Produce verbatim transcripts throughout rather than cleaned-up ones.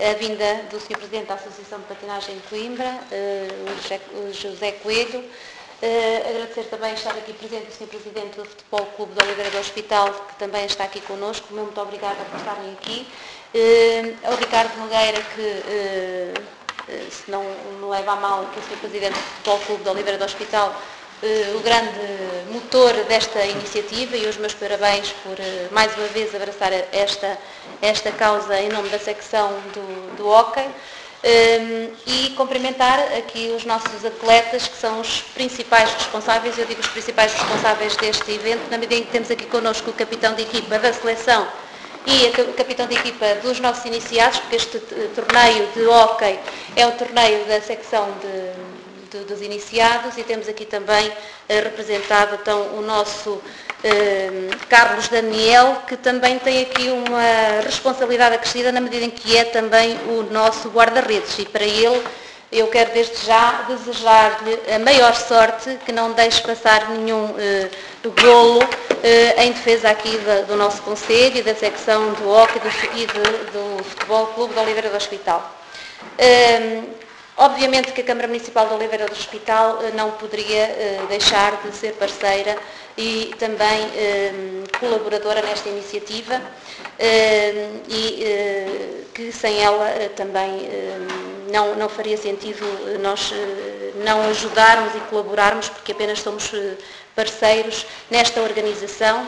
a vinda do senhor Presidente da Associação de Patinagem de Coimbra, o José Coelho. Agradecer também estar aqui presente o senhor Presidente do Futebol Clube de Oliveira do Hospital, que também está aqui connosco. Muito obrigada por estarem aqui. Ao Ricardo Nogueira, que, se não me leva a mal, que é o senhor Presidente do Futebol Clube de Oliveira do Hospital, o grande motor desta iniciativa, e os meus parabéns por, mais uma vez, abraçar esta, esta causa em nome da secção do, do hóquei. Um, e cumprimentar aqui os nossos atletas, que são os principais responsáveis, eu digo os principais responsáveis deste evento, na medida em que temos aqui connosco o capitão de equipa da seleção e o capitão de equipa dos nossos iniciados, porque este torneio de hóquei é o torneio da secção de dos iniciados, e temos aqui também eh, representado então o nosso eh, Carlos Daniel, que também tem aqui uma responsabilidade acrescida na medida em que é também o nosso guarda-redes, e para ele eu quero desde já desejar-lhe a maior sorte, que não deixe passar nenhum eh, golo eh, em defesa aqui da, do nosso concelho e da secção do hóquei e do, do Futebol Clube de Oliveira do Hospital. Eh, Obviamente que a Câmara Municipal de Oliveira do Hospital não poderia uh, deixar de ser parceira e também uh, colaboradora nesta iniciativa uh, e uh, que sem ela uh, também uh, não, não faria sentido nós uh, não ajudarmos e colaborarmos, porque apenas somos uh, parceiros nesta organização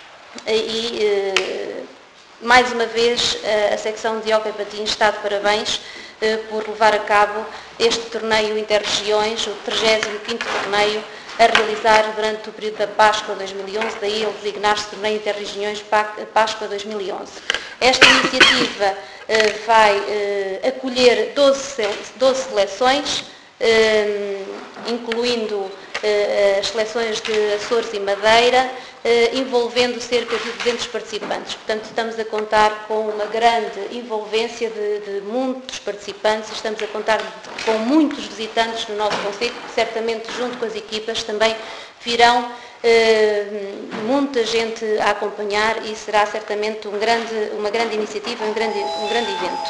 e uh, mais uma vez uh, a secção de hóquei patins está de parabéns por levar a cabo este torneio Interregiões, o trigésimo quinto torneio, a realizar durante o período da Páscoa dois mil e onze, daí ele designar-se Torneio Interregiões Páscoa dois mil e onze. Esta iniciativa eh, vai eh, acolher doze, doze seleções, eh, incluindo eh, as seleções de Açores e Madeira, eh, envolvendo cerca de duzentos participantes. Portanto, estamos a contar com uma grande envolvência de, de muitos participantes, estamos a contar de, com muitos visitantes no nosso concelho, que certamente, junto com as equipas, também virão eh, muita gente a acompanhar, e será certamente um grande, uma grande iniciativa, um grande, um grande evento.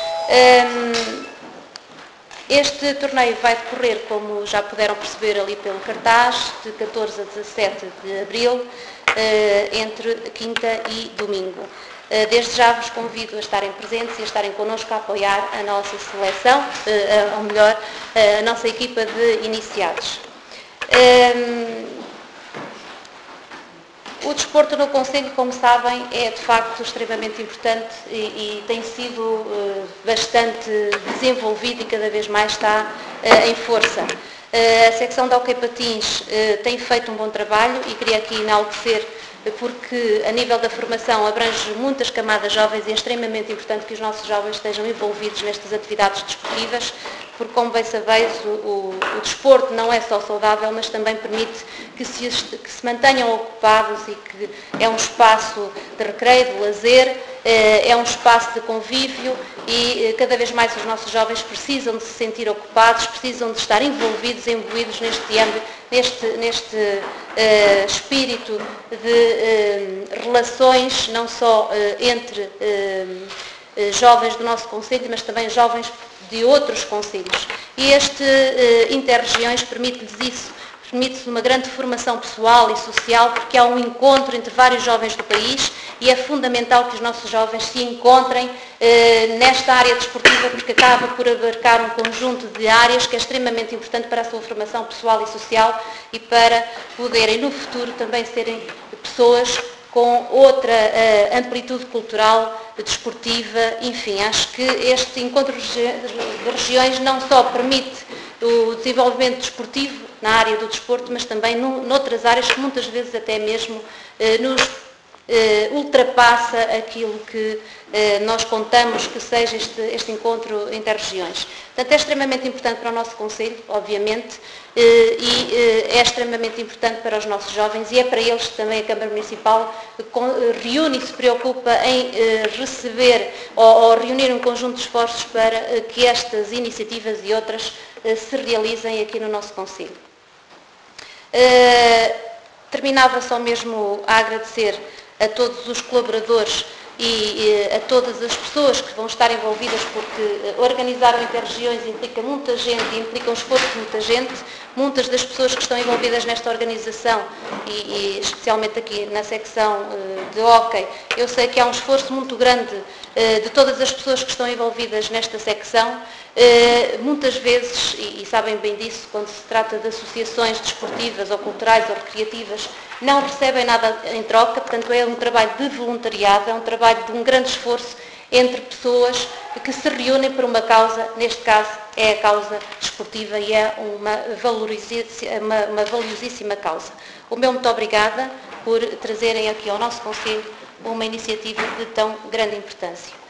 Um, Este torneio vai decorrer, como já puderam perceber ali pelo cartaz, de catorze a dezassete de abril, entre quinta e domingo. Desde já vos convido a estarem presentes e a estarem connosco a apoiar a nossa seleção, ou melhor, a nossa equipa de iniciados. O desporto no concelho, como sabem, é de facto extremamente importante e, e tem sido uh, bastante desenvolvido e cada vez mais está uh, em força. Uh, a secção de hóquei patins uh, tem feito um bom trabalho e queria aqui enaltecer, porque a nível da formação abrange muitas camadas jovens e é extremamente importante que os nossos jovens estejam envolvidos nestas atividades desportivas, porque, como bem sabeis, o, o, o desporto não é só saudável, mas também permite que se, que se mantenham ocupados, e que é um espaço de recreio, de lazer, é um espaço de convívio, e cada vez mais os nossos jovens precisam de se sentir ocupados, precisam de estar envolvidos, imbuídos neste âmbito, neste, neste uh, espírito de uh, relações, não só uh, entre uh, jovens do nosso concelho, mas também jovens de outros concelhos. E este uh, Interregiões permite-lhes isso, permite-se uma grande formação pessoal e social, porque há um encontro entre vários jovens do país, e é fundamental que os nossos jovens se encontrem eh, nesta área desportiva, porque acaba por abarcar um conjunto de áreas que é extremamente importante para a sua formação pessoal e social, e para poderem no futuro também serem pessoas com outra uh, amplitude cultural, desportiva, enfim, acho que este encontro de regiões não só permite o desenvolvimento desportivo na área do desporto, mas também no, noutras áreas que muitas vezes até mesmo uh, nos uh, ultrapassa aquilo que uh, nós contamos que seja este, este encontro interregiões. Portanto, é extremamente importante para o nosso concelho, obviamente, uh, e uh, é extremamente importante para os nossos jovens, e é para eles que também a Câmara Municipal uh, reúne e se preocupa em uh, receber ou, ou reunir um conjunto de esforços para uh, que estas iniciativas e outras uh, se realizem aqui no nosso concelho. Uh, terminava só mesmo a agradecer a todos os colaboradores e a todas as pessoas que vão estar envolvidas, porque organizar o Interregiões implica muita gente e implica um esforço de muita gente. Muitas das pessoas que estão envolvidas nesta organização e, e especialmente aqui na secção de hóquei, eu sei que há um esforço muito grande de todas as pessoas que estão envolvidas nesta secção. Muitas vezes, e sabem bem disso, quando se trata de associações desportivas ou culturais ou recreativas, não recebem nada em troca, portanto é um trabalho de voluntariado, é um trabalho de um grande esforço entre pessoas que se reúnem por uma causa, neste caso é a causa desportiva e é uma, uma, uma valiosíssima causa. O meu muito obrigada por trazerem aqui ao nosso Conselho uma iniciativa de tão grande importância.